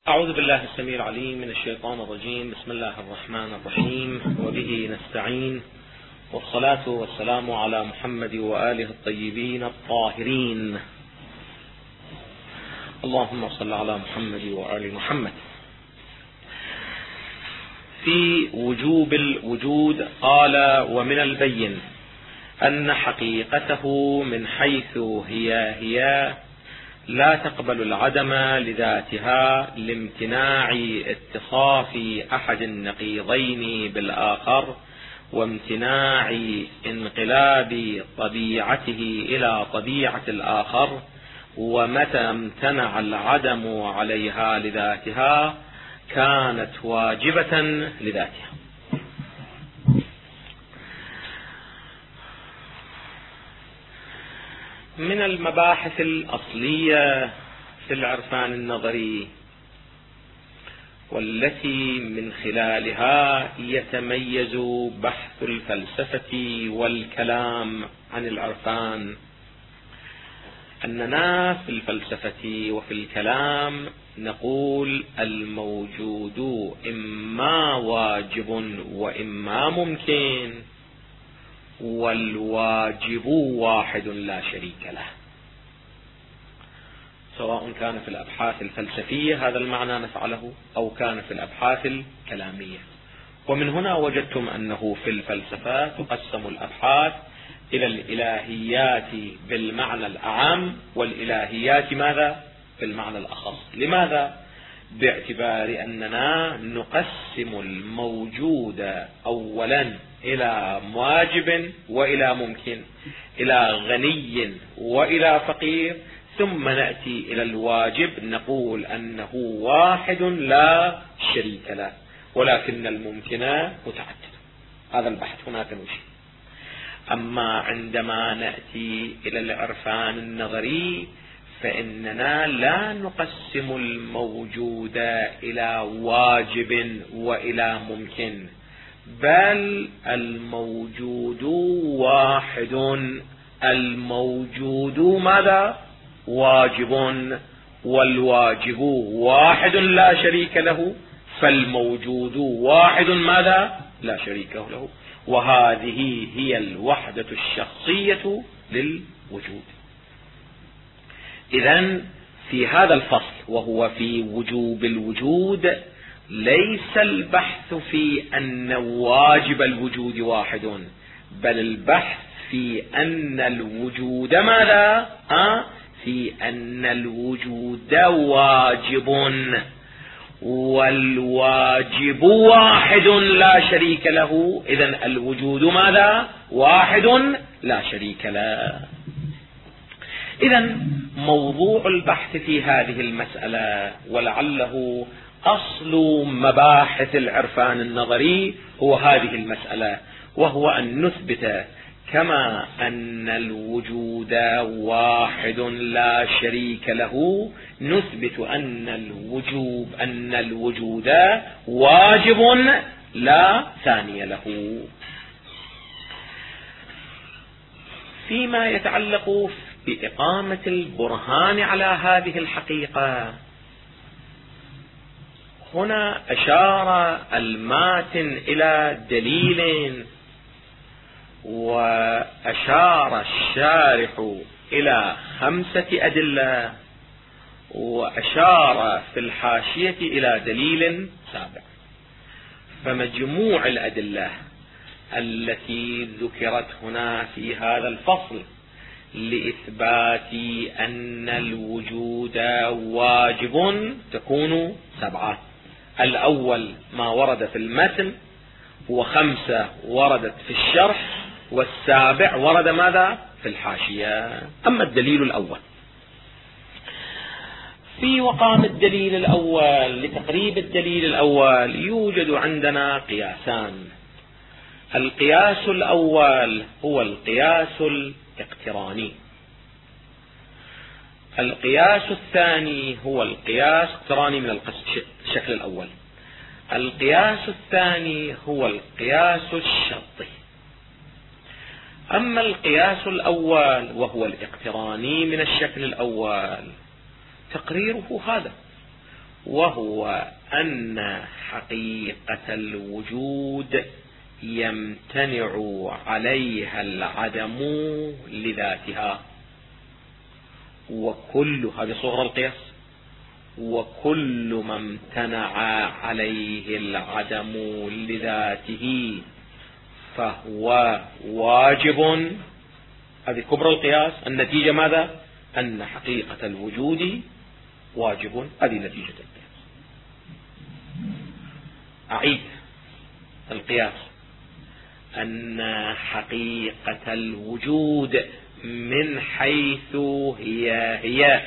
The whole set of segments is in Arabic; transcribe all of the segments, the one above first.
أعوذ بالله السميع العليم من الشيطان الرجيم. بسم الله الرحمن الرحيم، وبه نستعين، والصلاة والسلام على محمد وآله الطيبين الطاهرين. اللهم صل على محمد وآل محمد. في وجوب الوجود قال: ومن البين أن حقيقته من حيث هي لا تقبل العدم لذاتها لامتناع اتصاف أحد النقيضين بالآخر وامتناع انقلاب طبيعته إلى طبيعة الآخر، ومتى امتنع العدم عليها لذاتها كانت واجبة لذاتها. من المباحث الأصلية في العرفان النظري، والتي من خلالها يتميز بحث الفلسفة والكلام عن العرفان، أننا في الفلسفة وفي الكلام نقول الموجود إما واجب وإما ممكن، والواجب واحد لا شريك له، سواء كان في الأبحاث الفلسفية هذا المعنى نفعله أو كان في الأبحاث الكلامية. ومن هنا وجدتم أنه في الفلسفة تقسم الأبحاث إلى الإلهيات بالمعنى الأعم والإلهيات ماذا؟ بالمعنى الأخص. لماذا؟ باعتبار أننا نقسم الموجود أولا إلى واجب وإلى ممكن، إلى غني وإلى فقير، ثم نأتي إلى الواجب نقول أنه واحد لا شريك له، ولكن الممكن متعدد. هذا البحث هناك نشير. أما عندما نأتي إلى العرفان النظري فإننا لا نقسم الموجود إلى واجب وإلى ممكن، بل الموجود واحد. الموجود ماذا؟ واجب، والواجب واحد لا شريك له، فالموجود واحد ماذا؟ لا شريك له. وهذه هي الوحدة الشخصية للوجود. إذن في هذا الفصل وهو في وجوب الوجود ليس البحث في أن واجب الوجود واحد، بل البحث في أن الوجود ماذا؟ في أن الوجود واجب، والواجب واحد لا شريك له. إذن الوجود ماذا؟ واحد لا شريك له. إذن موضوع البحث في هذه المسألة، ولعله أصل مباحث العرفان النظري، هو هذه المسألة، وهو أن نثبت كما أن الوجود واحد لا شريك له، نثبت أن الوجود واجب لا ثاني له. فيما يتعلق بإقامة البرهان على هذه الحقيقة، هنا أشار الماتن إلى دليل، وأشار الشارح إلى 5 أدلة، وأشار في الحاشية إلى دليل سابع. فمجموع الأدلة التي ذكرت هنا في هذا الفصل لإثبات أن الوجود واجب تكون 7. الأول ما ورد في المتن، و5 وردت في الشرح، والسابع ورد ماذا؟ في الحاشية. أما الدليل الأول، في وقام الدليل الأول لتقريب الدليل الأول يوجد عندنا قياسان. القياس الأول هو القياس الاقتراني. القياس الثاني هو القياس اقتراني من الشكل الأول. القياس الثاني هو القياس الشرطي. أما القياس الأول وهو الاقتراني من الشكل الأول تقريره هذا: وهو أن حقيقة الوجود يمتنع عليها العدم لذاتها. وكل هذه صغرى القياس، وكل ما امتنع عليه العدم لذاته فهو واجب. هذه كبرى القياس. النتيجة ماذا؟ أن حقيقة الوجود واجب. هذه نتيجة القياس. أعيد القياس: أن حقيقة الوجود من حيث هي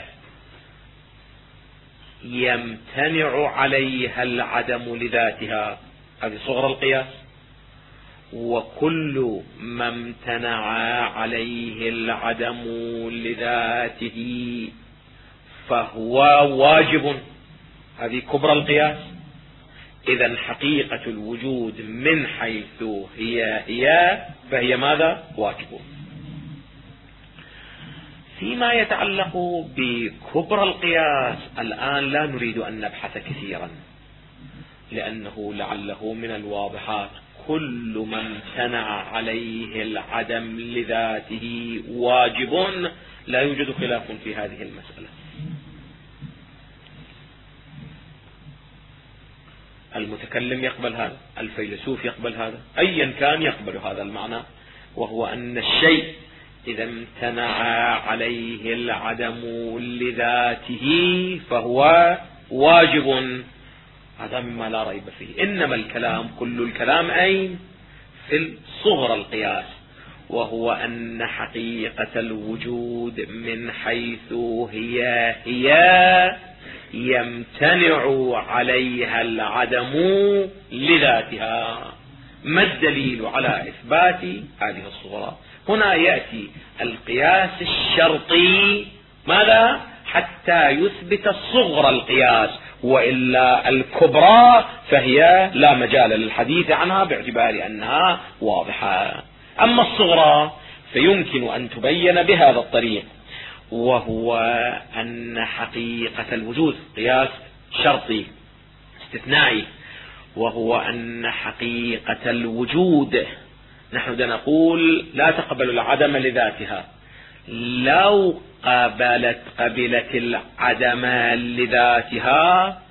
يمتنع عليها العدم لذاتها. هذه صغرى القياس. وكل ما امتنع عليه العدم لذاته فهو واجب. هذه كبرى القياس. إذن حقيقة الوجود من حيث هي فهي ماذا؟ واجب. فيما يتعلق بكبرى القياس الآن لا نريد أن نبحث كثيرا، لأنه لعله من الواضحات كل ما امتنع عليه العدم لذاته واجب. لا يوجد خلاف في هذه المسألة. المتكلم يقبل هذا، الفيلسوف يقبل هذا، أيا كان يقبل هذا المعنى، وهو أن الشيء إذا امتنع عليه العدم لذاته فهو واجب. هذا مما لا ريب فيه. إنما الكلام، كل الكلام أين؟ في صغرى القياس، وهو أن حقيقة الوجود من حيث هي يمتنع عليها العدم لذاتها. ما الدليل على إثبات هذه الصغرى؟ هنا يأتي القياس الشرطي ماذا؟ حتى يثبت الصغرى القياس، وإلا الكبرى فهي لا مجال للحديث عنها باعتبار أنها واضحة. أما الصغرى فيمكن أن تبين بهذا الطريق، وهو أن حقيقة الوجود قياس شرطي استثنائي، وهو أن حقيقة الوجود نحن نقول لا تقبل العدم لذاتها. لو قبلت العدم لذاتها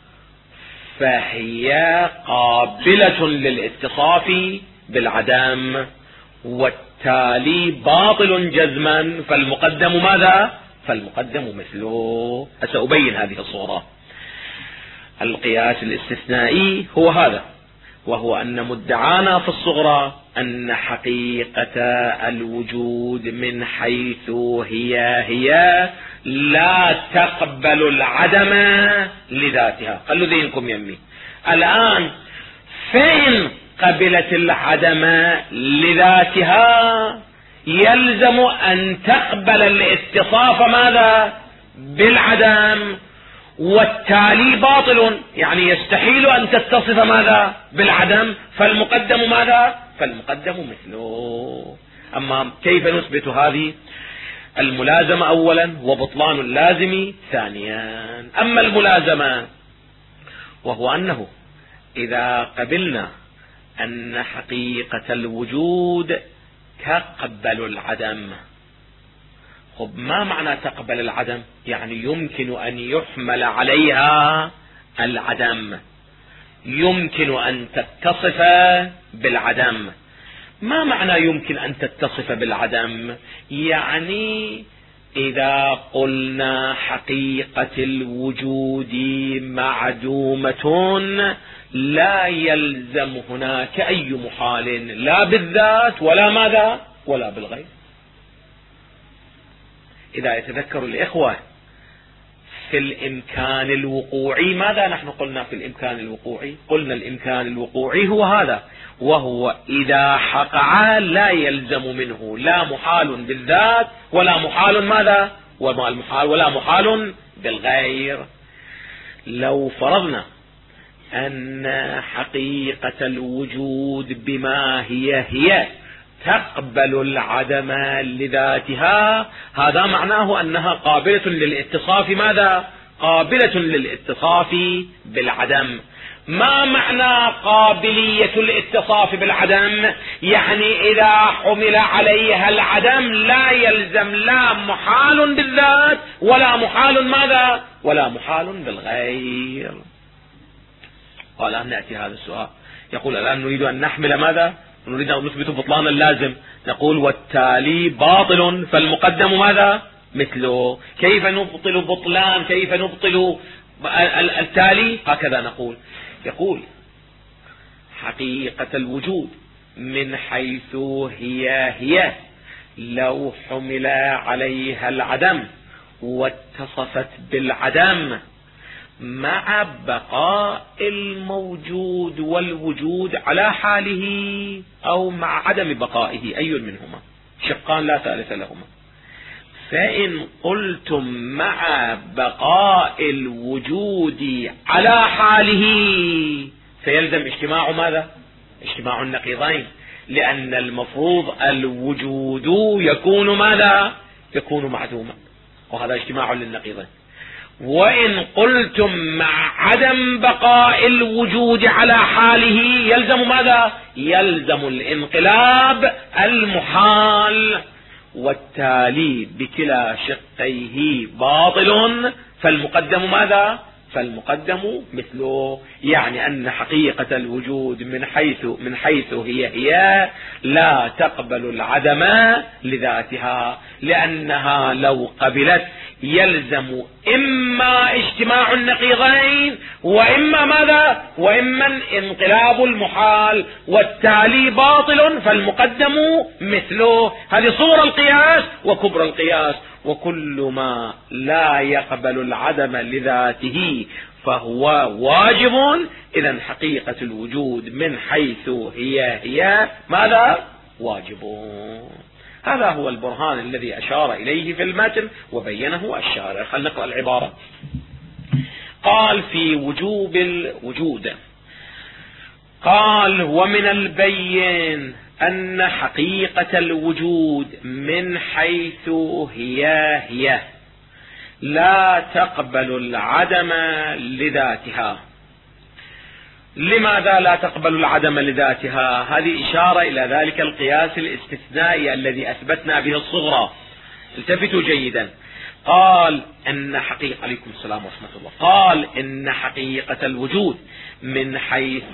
فهي قابلة للاتصاف بالعدم، والتالي باطل جزما. فالمقدم ماذا؟ فالمقدم مثله. سأبين هذه الصورة. القياس الاستثنائي هو هذا، وهو أن مدعانا في الصغرى أن حقيقة الوجود من حيث هي لا تقبل العدم لذاتها. خلوا ذهنكم يمي الآن. فإن قبلت العدم لذاتها يلزم أن تقبل الاتصاف ماذا؟ بالعدم، والتالي باطل، يعني يستحيل أن تتصف ماذا؟ بالعدم. فالمقدم ماذا؟ فالمقدم مثله. أما كيف نثبت هذه؟ الملازمة أولا، وبطلان اللازم ثانيا. أما الملازمة وهو أنه إذا قبلنا أن حقيقة الوجود تقبل العدم. خب ما معنى تقبل العدم؟ يعني يمكن أن يحمل عليها العدم، يمكن أن تتصف بالعدم. ما معنى يمكن أن تتصف بالعدم؟ يعني إذا قلنا حقيقة الوجود معدومة لا يلزم هناك أي محال، لا بالذات ولا ماذا؟ ولا بالغير. إذا يتذكر الإخوة في الإمكان الوقوعي ماذا نحن قلنا في الإمكان الوقوعي؟ قلنا الإمكان الوقوعي هو هذا، وهو إذا حقع لا يلزم منه لا محال بالذات ولا محال ماذا؟ ولا محال بالغير. لو فرضنا أن حقيقة الوجود بما هي تقبل العدم لذاتها، هذا معناه أنها قابلة للاتصاف ماذا؟ قابلة للاتصاف بالعدم. ما معنى قابلية الاتصاف بالعدم؟ يعني إذا حمل عليها العدم لا يلزم لا محال بالذات ولا محال ماذا؟ ولا محال بالغير. والآن نأتي هذا السؤال، يقول الآن نريد أن نحمل ماذا؟ نريد أن نثبت بطلان اللازم، نقول والتالي باطل فالمقدم ماذا؟ مثله. كيف نبطل بطلان؟ كيف نبطل التالي؟ هكذا نقول، يقول حقيقة الوجود من حيث هي لو حمل عليها العدم واتصفت بالعدم مع بقاء الموجود والوجود على حاله أو مع عدم بقائه، أي منهما، شقان لا ثالث لهما. فإن قلتم مع بقاء الوجود على حاله فيلزم اجتماع ماذا؟ اجتماع النقيضين، لأن المفروض الوجود يكون ماذا؟ يكون معدوما، وهذا اجتماع للنقيضين. وإن قلتم مع عدم بقاء الوجود على حاله يلزم ماذا؟ يلزم الانقلاب المحال، والتالي بكلا شقيه باطل فالمقدم ماذا؟ فالمقدم مثله. يعني أن حقيقة الوجود من حيث هي لا تقبل العدم لذاتها، لأنها لو قبلت يلزم إما اجتماع النقيضين وإما ماذا؟ وإما انقلاب المحال، والتالي باطل فالمقدم مثله. هذه صورة القياس وكبر القياس. وكل ما لا يقبل العدم لذاته فهو واجب. إذن حقيقة الوجود من حيث هي ماذا؟ واجب. هذا هو البرهان الذي أشار إليه في المتن وبينه الشارع. خلينا نقرأ العبارة. قال في وجوب الوجود، قال ومن البين أن حقيقة الوجود من حيث هي لا تقبل العدم لذاتها. لماذا لا تقبل العدم لذاتها؟ هذه إشارة إلى ذلك القياس الاستثنائي الذي أثبتنا به الصغرى. التفتوا جيدا. قال إن حقيقة، عليكم السلام ورحمة الله، قال إن حقيقة الوجود من حيث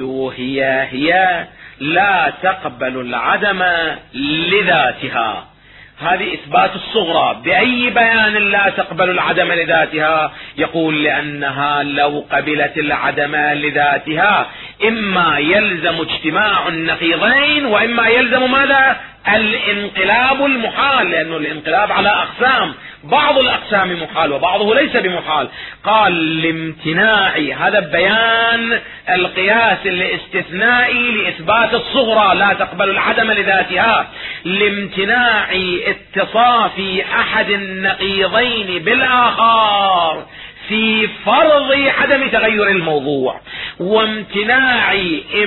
هي لا تقبل العدم لذاتها. هذه إثبات الصغرى. بأي بيان لا تقبل العدم لذاتها؟ يقول لأنها لو قبلت العدم لذاتها إما يلزم اجتماع النقيضين وإما يلزم ماذا؟ الانقلاب المحال، لأنه الانقلاب على أقسام، بعض الأقسام محال وبعضه ليس بمحال. قال لامتناع، هذا بيان القياس الاستثنائي لإثبات الصغرى لا تقبل العدم لذاتها، لامتناع اتصاف أحد النقيضين بالآخر في فرض عدم تغير الموضوع، وامتناع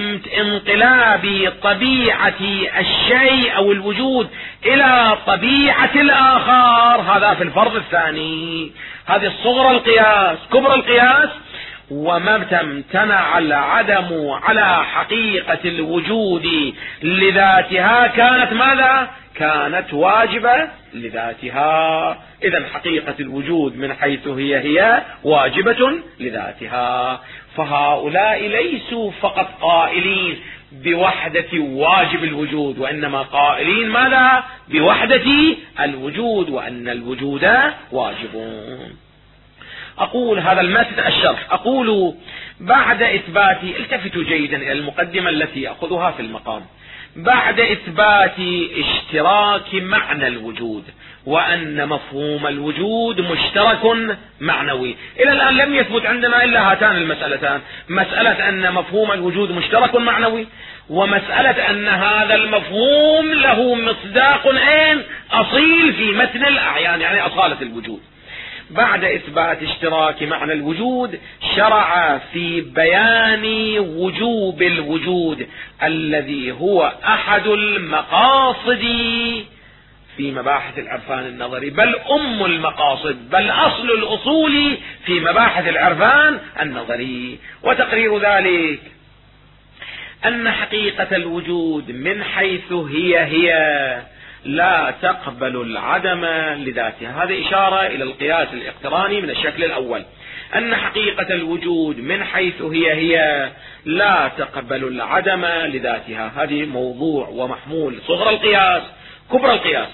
انقلاب طبيعة الشيء أو الوجود إلى طبيعة الآخر، هذا في الفرض الثاني. هذه الصغرى القياس. كبر القياس وما امتنع العدم على حقيقة الوجود لذاتها كانت ماذا؟ كانت واجبة لذاتها. إذن حقيقة الوجود من حيث هي واجبة لذاتها. فهؤلاء ليسوا فقط قائلين بوحدة واجب الوجود، وإنما قائلين ماذا؟ بوحدة الوجود، وأن الوجود واجبون. أقول هذا المتن الشرح. أقول بعد إثبات، التفتوا جيدا إلى المقدمة التي يأخذها في المقام، بعد إثبات اشتراك معنى الوجود وأن مفهوم الوجود مشترك معنوي. إلى الآن لم يثبت عندنا إلا هاتان المسألتان، مسألة أن مفهوم الوجود مشترك معنوي، ومسألة أن هذا المفهوم له مصداق أصيل في متن الأعيان، يعني أصالة الوجود. بعد إثبات اشتراك معنى الوجود شرع في بيان وجوب الوجود الذي هو أحد المقاصد في مباحث العرفان النظري، بل أم المقاصد، بل أصل الأصول في مباحث العرفان النظري. وتقرير ذلك أن حقيقة الوجود من حيث هي لا تقبل العدم لذاتها. هذه إشارة إلى القياس الاقتراني من الشكل الأول، أن حقيقة الوجود من حيث هي لا تقبل العدم لذاتها. هذه موضوع ومحمول صغر القياس كبر القياس.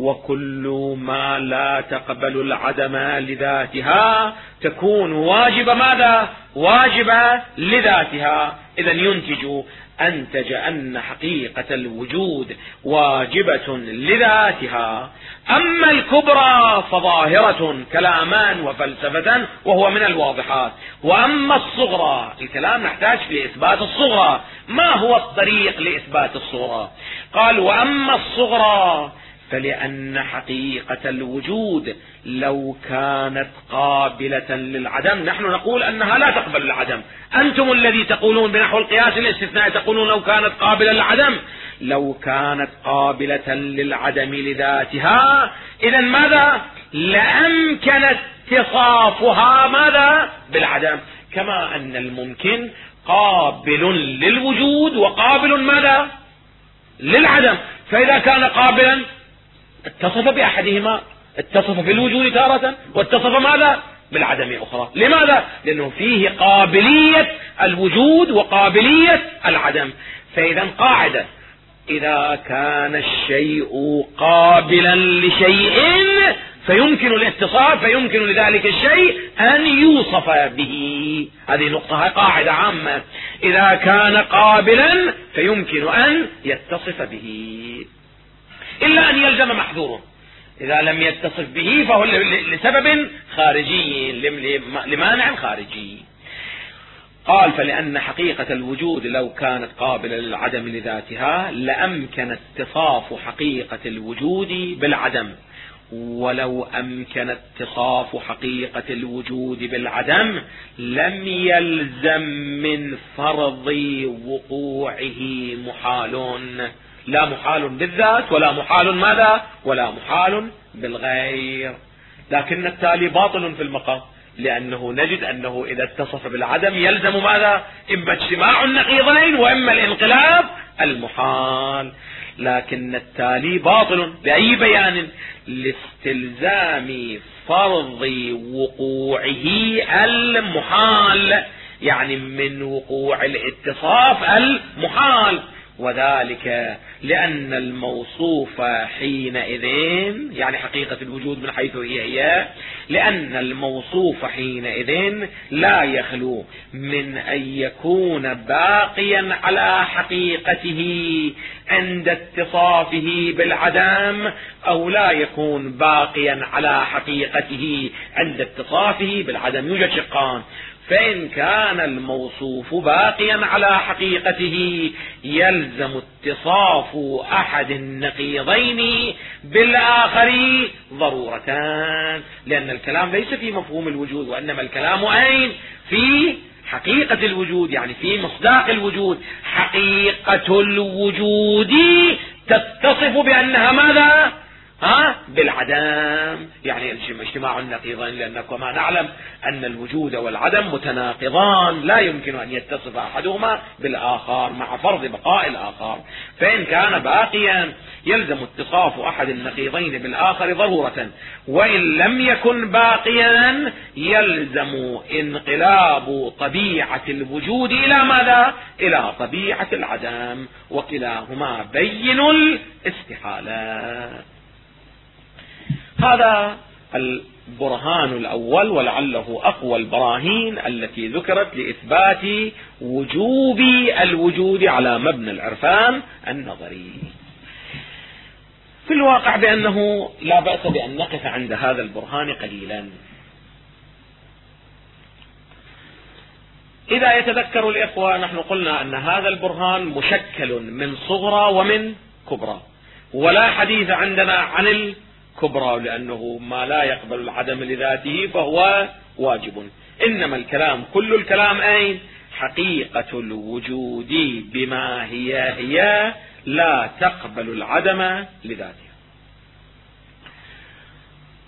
وكل ما لا تقبل العدم لذاتها تكون واجبة ماذا؟ واجبة لذاتها. إذا أنتج أن حقيقة الوجود واجبة لذاتها. أما الكبرى فظاهرة كلاما وفلسفة وهو من الواضحات. وأما الصغرى، الكلام نحتاج في إثبات الصغرى. ما هو الطريق لإثبات الصغرى؟ قال: وأما الصغرى فلأن حقيقة الوجود لو كانت قابلة للعدم، نحن نقول أنها لا تقبل العدم، أنتم الذي تقولون بنحو القياس الاستثناء تقولون لو كانت قابلة للعدم. لو كانت قابلة للعدم لذاتها إذن ماذا؟ لأمكن اتصافها ماذا؟ بالعدم. كما أن الممكن قابل للوجود وقابل ماذا؟ للعدم. فإذا كان قابلا اتصف بأحدهما، اتصف بالوجود تارة واتصف ماذا؟ بالعدم أخرى. لماذا؟ لأنه فيه قابلية الوجود وقابلية العدم. فإذا قاعدة: إذا كان الشيء قابلا لشيء فيمكن الاتصاف، فيمكن لذلك الشيء أن يوصف به. هذه نقطة قاعدة عامة: إذا كان قابلا فيمكن أن يتصف به، إلا أن يلزم محذوره. إذا لم يتصف به فهو لسبب خارجي، لمانع خارجي. قال: فلأن حقيقة الوجود لو كانت قابلة للعدم لذاتها لأمكن اتصاف حقيقة الوجود بالعدم. ولو أمكن اتصاف حقيقة الوجود بالعدم لم يلزم من فرض وقوعه محال. لا محال بالذات ولا محال ماذا؟ ولا محال بالغير. لكن التالي باطل في المقام، لأنه نجد أنه إذا اتصف بالعدم يلزم ماذا؟ إما اجتماع النقيضين وإما الانقلاب المحال. لكن التالي باطل بأي بيان؟ لاستلزام فرض وقوعه المحال، يعني من وقوع الاتصاف المحال. وذلك لأن الموصوف حينئذ، يعني حقيقة الوجود من حيث هي، لأن الموصوف حينئذ لا يخلو من أن يكون باقيا على حقيقته عند اتصافه بالعدم، أو لا يكون باقيا على حقيقته عند اتصافه بالعدم. يوجد شقان: فإن كان الموصوف باقيا على حقيقته يلزم اتصاف أحد النقيضين بالآخر ضرورة، لأن الكلام ليس في مفهوم الوجود، وإنما الكلام أين؟ في حقيقة الوجود، يعني في مصداق الوجود. حقيقة الوجود تتصف بأنها ماذا؟ بالعدم، يعني اجتماع النقيضين. لأن كما نعلم أن الوجود والعدم متناقضان، لا يمكن أن يتصف أحدهما بالآخر مع فرض بقاء الآخر. فإن كان باقيا يلزم اتصاف أحد النقيضين بالآخر ضرورة، وإن لم يكن باقيا يلزم انقلاب طبيعة الوجود إلى ماذا؟ إلى طبيعة العدم، وكلاهما بين الاستحالة. هذا البرهان الأول، ولعله أقوى البراهين التي ذكرت لإثبات وجوب الوجود على مبنى العرفان النظري. في الواقع بأنه لا بأس بأن نقف عند هذا البرهان قليلا. إذا يتذكر الإخوة، نحن قلنا أن هذا البرهان مشكل من صغرى ومن كبرى، ولا حديث عندنا عن الكبرى، لأنه ما لا يقبل العدم لذاته فهو واجب. إنما الكلام كل الكلام أين؟ حقيقة الوجود بما هي لا تقبل العدم لذاتها.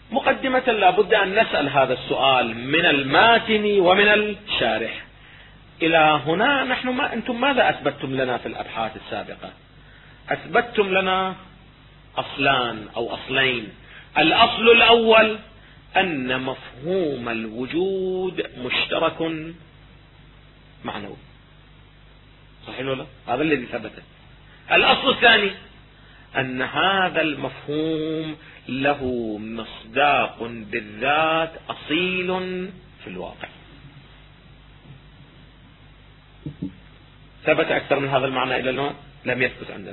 مقدمة لا بد أن نسأل هذا السؤال من الماتن ومن الشارح. إلى هنا نحن أنتم ماذا أثبتتم لنا في الأبحاث السابقة؟ أثبتتم لنا أصلان أو أصلين. الأصل الأول أن مفهوم الوجود مشترك معنوي، صحيح ولا لا؟ هذا الذي ثبت. الأصل الثاني أن هذا المفهوم له مصداق بالذات أصيل في الواقع. ثبت أكثر من هذا المعنى إلى الآن؟ لم يثبت عندنا.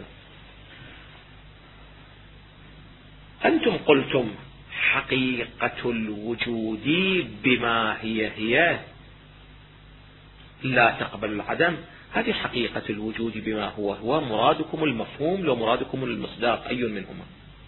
أنتم قلتم حقيقة الوجود بما هي لا تقبل العدم. هذه حقيقة الوجود بما هو مرادكم المفهوم لو مرادكم المصداق، أي منهما؟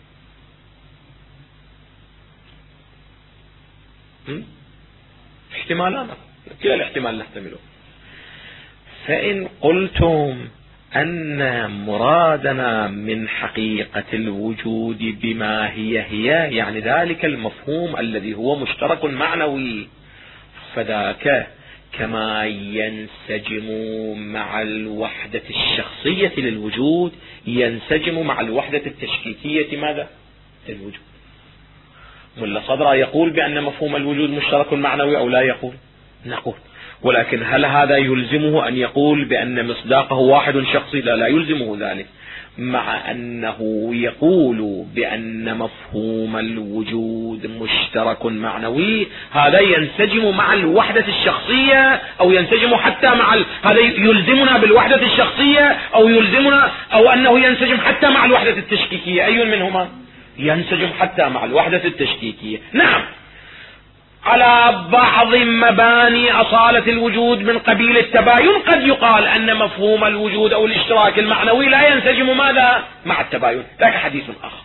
احتمالان، كلا الاحتمال نحتمله. فإن قلتم أن مرادنا من حقيقة الوجود بما هي يعني ذلك المفهوم الذي هو مشترك معنوي، فذاك كما ينسجم مع الوحدة الشخصية للوجود ينسجم مع الوحدة التشكيكية ماذا؟ للوجود. ملا صدرا يقول بأن مفهوم الوجود مشترك معنوي أو لا يقول؟ نقول. ولكن هل هذا يلزمه أن يقول بأن مصداقه واحد شخصي؟ لا يلزمه ذلك، مع أنه يقول بأن مفهوم الوجود مشترك معنوي. هذا ينسجم مع الوحدة الشخصية أو ينسجم حتى مع هذا يلزمنا بالوحدة الشخصية أو يلزمنا أو أنه ينسجم حتى مع الوحدة التشكيكية. أي منهما؟ ينسجم حتى مع الوحدة التشكيكية. نعم، على بعض مباني أصالة الوجود من قبيل التباين قد يقال أن مفهوم الوجود أو الاشتراك المعنوي لا ينسجم ماذا؟ مع التباين، ذاك حديث آخر.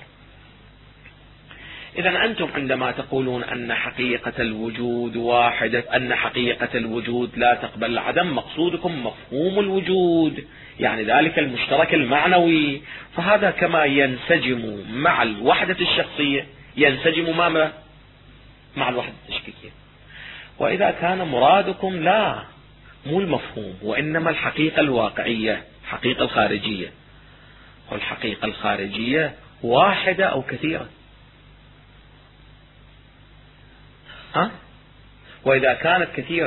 إذن أنتم عندما تقولون أن حقيقة الوجود واحدة، أن حقيقة الوجود لا تقبل العدم، مقصودكم مفهوم الوجود، يعني ذلك المشترك المعنوي، فهذا كما ينسجم مع الوحدة الشخصية ينسجم مع الوحدة التشكيكية. وإذا كان مرادكم لا مو المفهوم وإنما الحقيقة الواقعية، حقيقة الخارجية، والحقيقة الخارجية واحدة أو كثيرة، وإذا كانت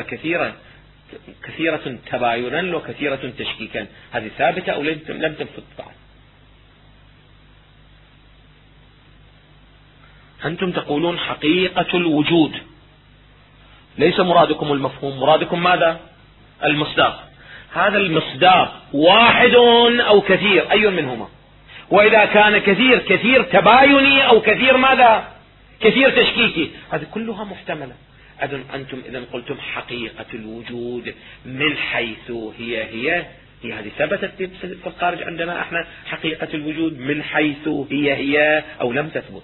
كثيرة تباينا وكثيرة تشكيكا، هذه ثابتة أو لم تثبت بعد؟ أنتم تقولون حقيقة الوجود، ليس مرادكم المفهوم، مرادكم ماذا؟ المصداق. هذا المصداق واحد أو كثير، أي منهما؟ وإذا كان كثير تبايني أو كثير ماذا؟ كثير تشكيكي، هذه كلها محتملة. أنتم إذن قلتم حقيقة الوجود من حيث هي هذه ثبتت في الخارج عندنا احنا حقيقة الوجود من حيث هي أو لم تثبت؟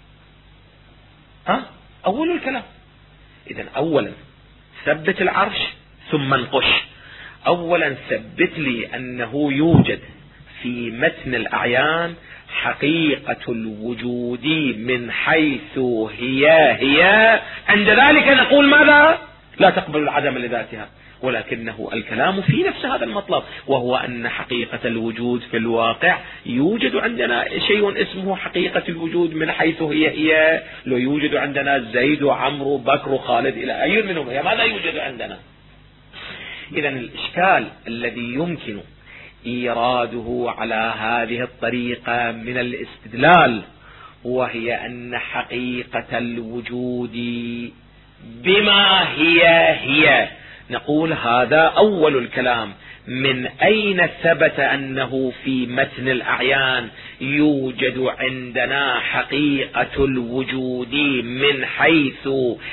أول الكلام. إذن أولا ثبت العرش ثم انقش. أولا ثبت لي أنه يوجد في متن الأعيان حقيقة الوجود من حيث هي، عند ذلك نقول ماذا؟ لا تقبل العدم لذاتها. ولكنه الكلام في نفس هذا المطلب، وهو أن حقيقة الوجود في الواقع يوجد عندنا شيء اسمه حقيقة الوجود من حيث هي. لو يوجد عندنا زيد وعمرو وبكر وخالد إلى أي منهم، ماذا يوجد عندنا؟ إذن الإشكال الذي يمكن إيراده على هذه الطريقة من الاستدلال، وهي أن حقيقة الوجود بما هي، نقول هذا أول الكلام. من أين ثبت أنه في متن الأعيان يوجد عندنا حقيقة الوجود من حيث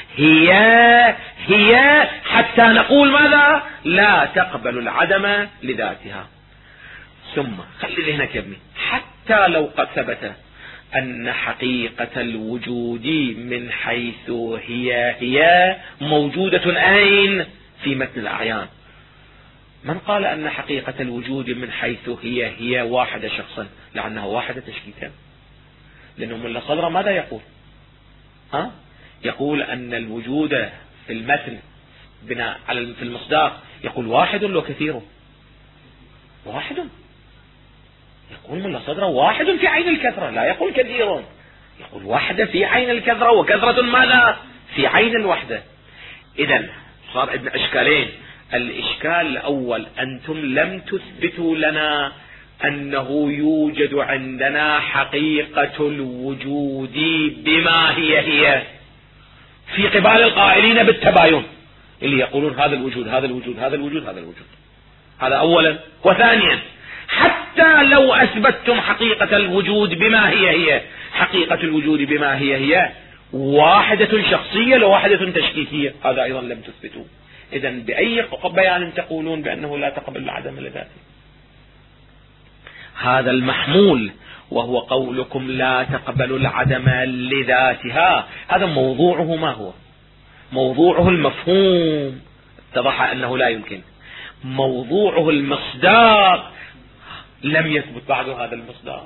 هي حتى نقول ماذا؟ لا تقبل العدم لذاتها. ثم خلي ذهنك يا ابني، حتى لو قد ثبت أن حقيقة الوجود من حيث هي موجودة أين؟ في متن الأعيان. من قال أن حقيقة الوجود من حيث هي واحدة شخصا؟ لأنها واحدة تشكيكا. لأنه من صدر ماذا يقول؟ يقول أن الوجود في المتن بناء على في المصداق يقول واحد لو كثير، واحد يقول ملا صدره واحد في عين الكثرة، لا يقول كثير، يقول واحدة في عين الكثرة، وكثرة ماذا في عين الوحدة. إذن صار عندنا إشكالين. الإشكال الأول أنتم لم تثبتوا لنا أنه يوجد عندنا حقيقة الوجود بما هي في قبال القائلين بالتباين، اللي يقولون هذا الوجود هذا الوجود هذا الوجود هذا الوجود. هذا أولا. وثانيا حتى لو أثبتتم حقيقة الوجود بما هي حقيقة الوجود بما هي واحدة شخصية لواحدة تشكيكية، هذا أيضا لم تثبتوه. إذن بأي بيان تقولون بأنه لا تقبل العدم لذاته؟ هذا المحمول، وهو قولكم لا تقبل العدم لذاتها، هذا موضوعه ما هو؟ موضوعه المفهوم، اتضح أنه لا يمكن. موضوعه المصداق، لم يثبت بعد هذا المصداق.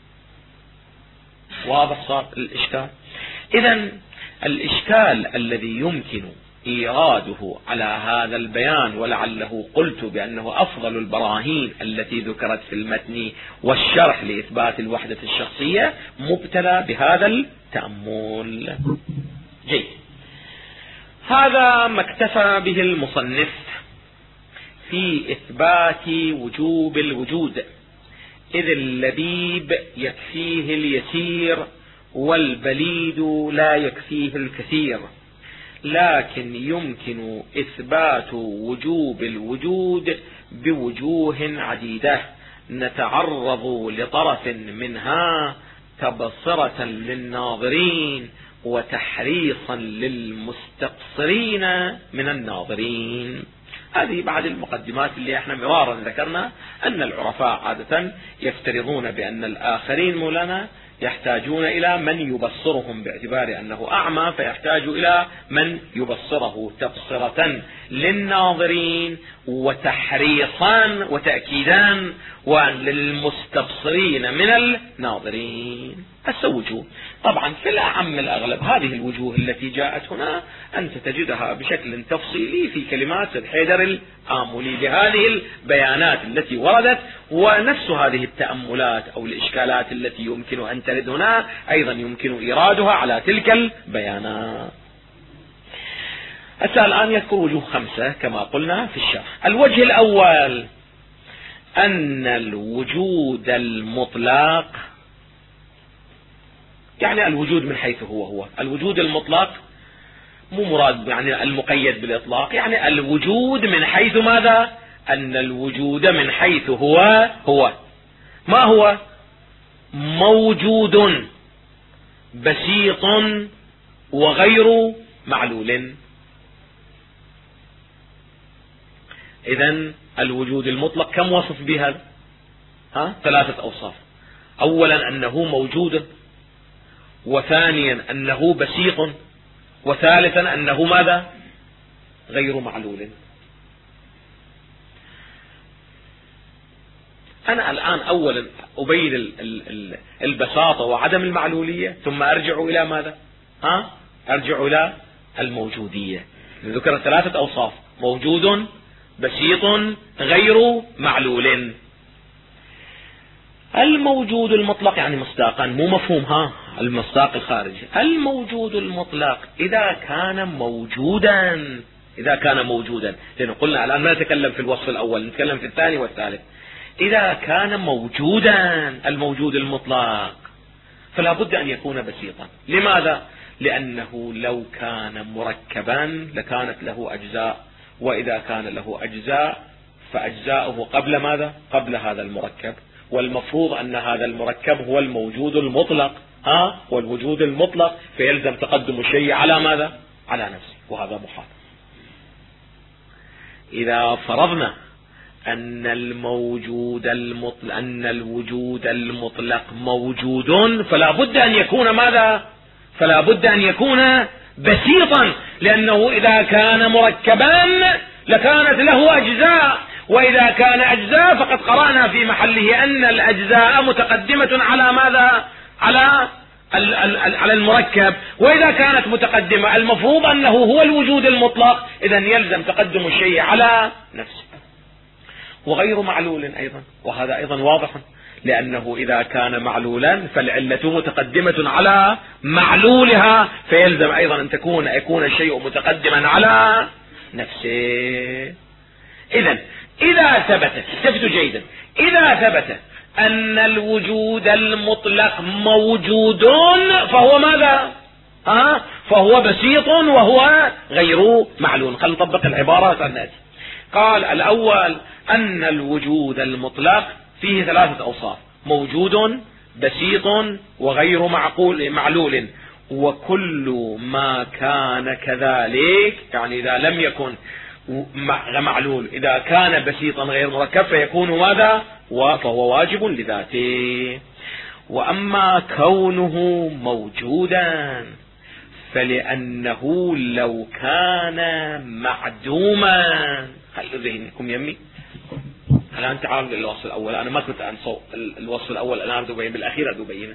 واضح صار الإشكال؟ إذن الإشكال الذي يمكن إيراده على هذا البيان، ولعله قلت بأنه أفضل البراهين التي ذكرت في المتن والشرح لإثبات الوحدة الشخصية، مبتلى بهذا التأمل. جيد، هذا ما اكتفى به المصنف في إثبات وجوب الوجود، إذ اللبيب يكفيه اليسير والبليد لا يكفيه الكثير. لكن يمكن إثبات وجوب الوجود بوجوه عديدة نتعرض لطرف منها تبصرة للناظرين وتحريصا للمستبصرين من الناظرين. هذه بعض المقدمات اللي احنا مرارا ذكرنا أن العرفاء عادة يفترضون بأن الآخرين مولانا يحتاجون إلى من يبصرهم باعتبار أنه أعمى، فيحتاج إلى من يبصره تبصرة للناظرين وتحريصا وتأكيدا وللمستبصرين من الناظرين. الوجوه طبعا في الأعم الأغلب هذه الوجوه التي جاءت هنا أنت تجدها بشكل تفصيلي في كلمات الحيدر الآملي بهذه البيانات التي وردت، ونفس هذه التأملات أو الإشكالات التي يمكن أن ترد هنا أيضا يمكن إيرادها على تلك البيانات. الآن يذكر وجوه 5 كما قلنا في الشرح. الوجه الأول أن الوجود المطلق، يعني الوجود من حيث هو الوجود المطلق، مو مراد يعني المقيد بالإطلاق، يعني الوجود من حيث ماذا؟ أن الوجود من حيث هو ما هو؟ موجود بسيط وغير معلول. إذن الوجود المطلق كم وصف بهذا؟ 3 أوصاف. أولا أنه موجود، وثانيا أنه بسيط، وثالثا أنه ماذا؟ غير معلول. أنا الآن أولا أبين البساطة وعدم المعلولية، ثم أرجع إلى ماذا؟ أرجع إلى الموجودية. ذكر 3 أوصاف: موجود بسيط غير معلول. الموجود المطلق يعني مصداقا، مو مفهوم المصداق الخارجي. الموجود المطلق إذا كان موجودا، لأنه قلنا الآن ما نتكلم في الوصف الأول، نتكلم في الثاني والثالث. إذا كان موجودا الموجود المطلق فلا بد أن يكون بسيطا. لماذا؟ لأنه لو كان مركبا لكانت له أجزاء، وإذا كان له أجزاء فأجزاؤه قبل ماذا؟ قبل هذا المركب، والمفروض أن هذا المركب هو الموجود المطلق. والوجود المطلق فيلزم تقدم الشيء على ماذا؟ على نفسه، وهذا محال. إذا فرضنا أن الوجود المطلق موجود فلا بد أن يكون ماذا؟ فلا بد أن يكون بسيطا، لأنه إذا كان مركبا لكانت له أجزاء، وإذا كان أجزاء فقد قرأنا في محله أن الأجزاء متقدمة على ماذا؟ على المركب، وإذا كانت متقدمة المفروض أنه هو الوجود المطلق، إذا يلزم تقدم الشيء على نفسه. وغير معلول أيضا، وهذا أيضا واضح، لأنه إذا كان معلولا فالعلة متقدمة على معلولها، فيلزم أيضا أن يكون الشيء متقدما على نفسه. إذا ثبت، استفتوا جيدا، إذا ثبت أن الوجود المطلق موجود فهو ماذا؟ فهو بسيط وهو غير معلول. خلينا نطبق العبارات عن نأتي. قال الأول أن الوجود المطلق فيه 3 أوصاف: موجود، بسيط، وغير معلول. وكل ما كان كذلك، يعني إذا لم يكن معلول، إذا كان بسيطا غير مركب فيكون ماذا؟ فهو واجب لذاته. وأما كونه موجودا فلأنه لو كان معدوما، خلوا ذهنكم يمي. الآن تعالوا للوصف الأول. أنا ما كنت أنصو الوصف الأول، أنا أريد أبين بالأخير، أريد أبينه.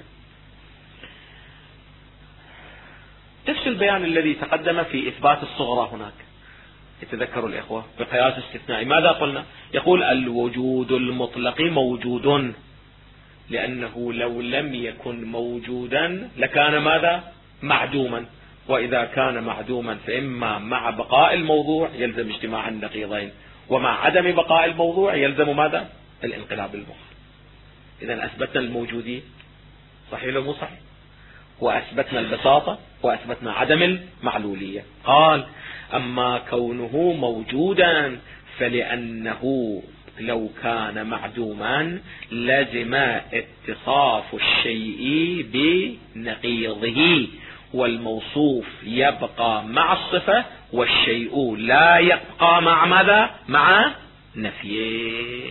نفس البيان الذي تقدم في إثبات الصغرى هناك، يتذكروا الإخوة بقياس استثنائي. ماذا قلنا؟ يقول الوجود المطلق موجود، لأنه لو لم يكن موجودا لكان ماذا؟ معدوما. وإذا كان معدوما فإما مع بقاء الموضوع يلزم اجتماع النقيضين، ومع عدم بقاء الموضوع يلزم ماذا؟ الانقلاب المخ. إذا أثبتنا الموجودية، صحيح ولا مو صحيح؟ وأثبتنا البساطة، وأثبتنا عدم المعلولية. قال أما كونه موجودا فلأنه لو كان معدوما لزم اتصاف الشيء بنقيضه، والموصوف يبقى مع الصفة، والشيء لا يبقى مع ماذا؟ مع نفيه.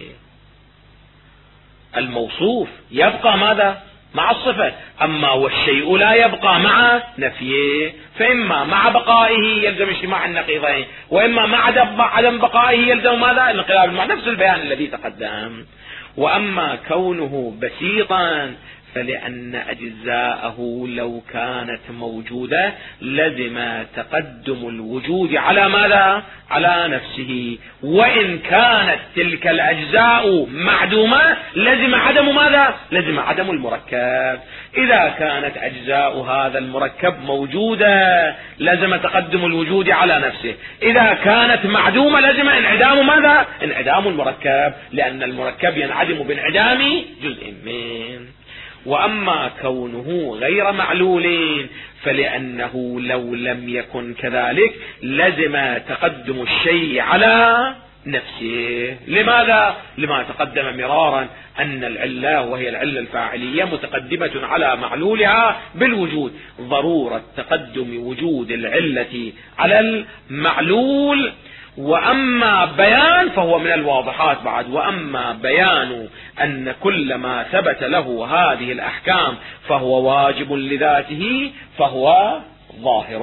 الموصوف يبقى ماذا؟ مع الصفة، أما والشيء لا يبقى مع نفيه، فإما مع بقائه يلزم اجتماع النقيضين، وإما مع عدم بقائه يلزم ماذا؟ الانقلاب، مع نفس البيان الذي تقدم. وأما كونه بسيطا فلأن أجزاءه لو كانت موجودة لزم تقدم الوجود على ماذا؟ على نفسه، وإن كانت تلك الأجزاء معدومة لزم عدم ماذا؟ لزم عدم المركب. إذا كانت أجزاء هذا المركب موجودة لزم تقدم الوجود على نفسه، إذا كانت معدومة لزم انعدام ماذا؟ انعدام المركب، لأن المركب ينعدم بانعدام جزء منه. وأما كونه غير معلول فلأنه لو لم يكن كذلك لزم تقدم الشيء على نفسه. لماذا؟ لما تقدم مرارا أن العلة وهي العلة الفاعلية متقدمة على معلولها بالوجود، ضرورة تقدم وجود العلة على المعلول. وأما بيان فهو من الواضحات بعد، وأما بيان أن كل ما ثبت له هذه الأحكام فهو واجب لذاته فهو ظاهر.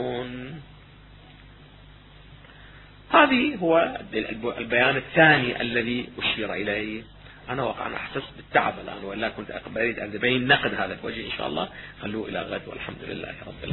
هذه هو البيان الثاني الذي أشير إليه. أنا واقعا أحسس بالتعب الآن، وإلا كنت أريد أن أبين نقد هذا الوجه. إن شاء الله خلوه إلى غد، والحمد لله رب العالمين.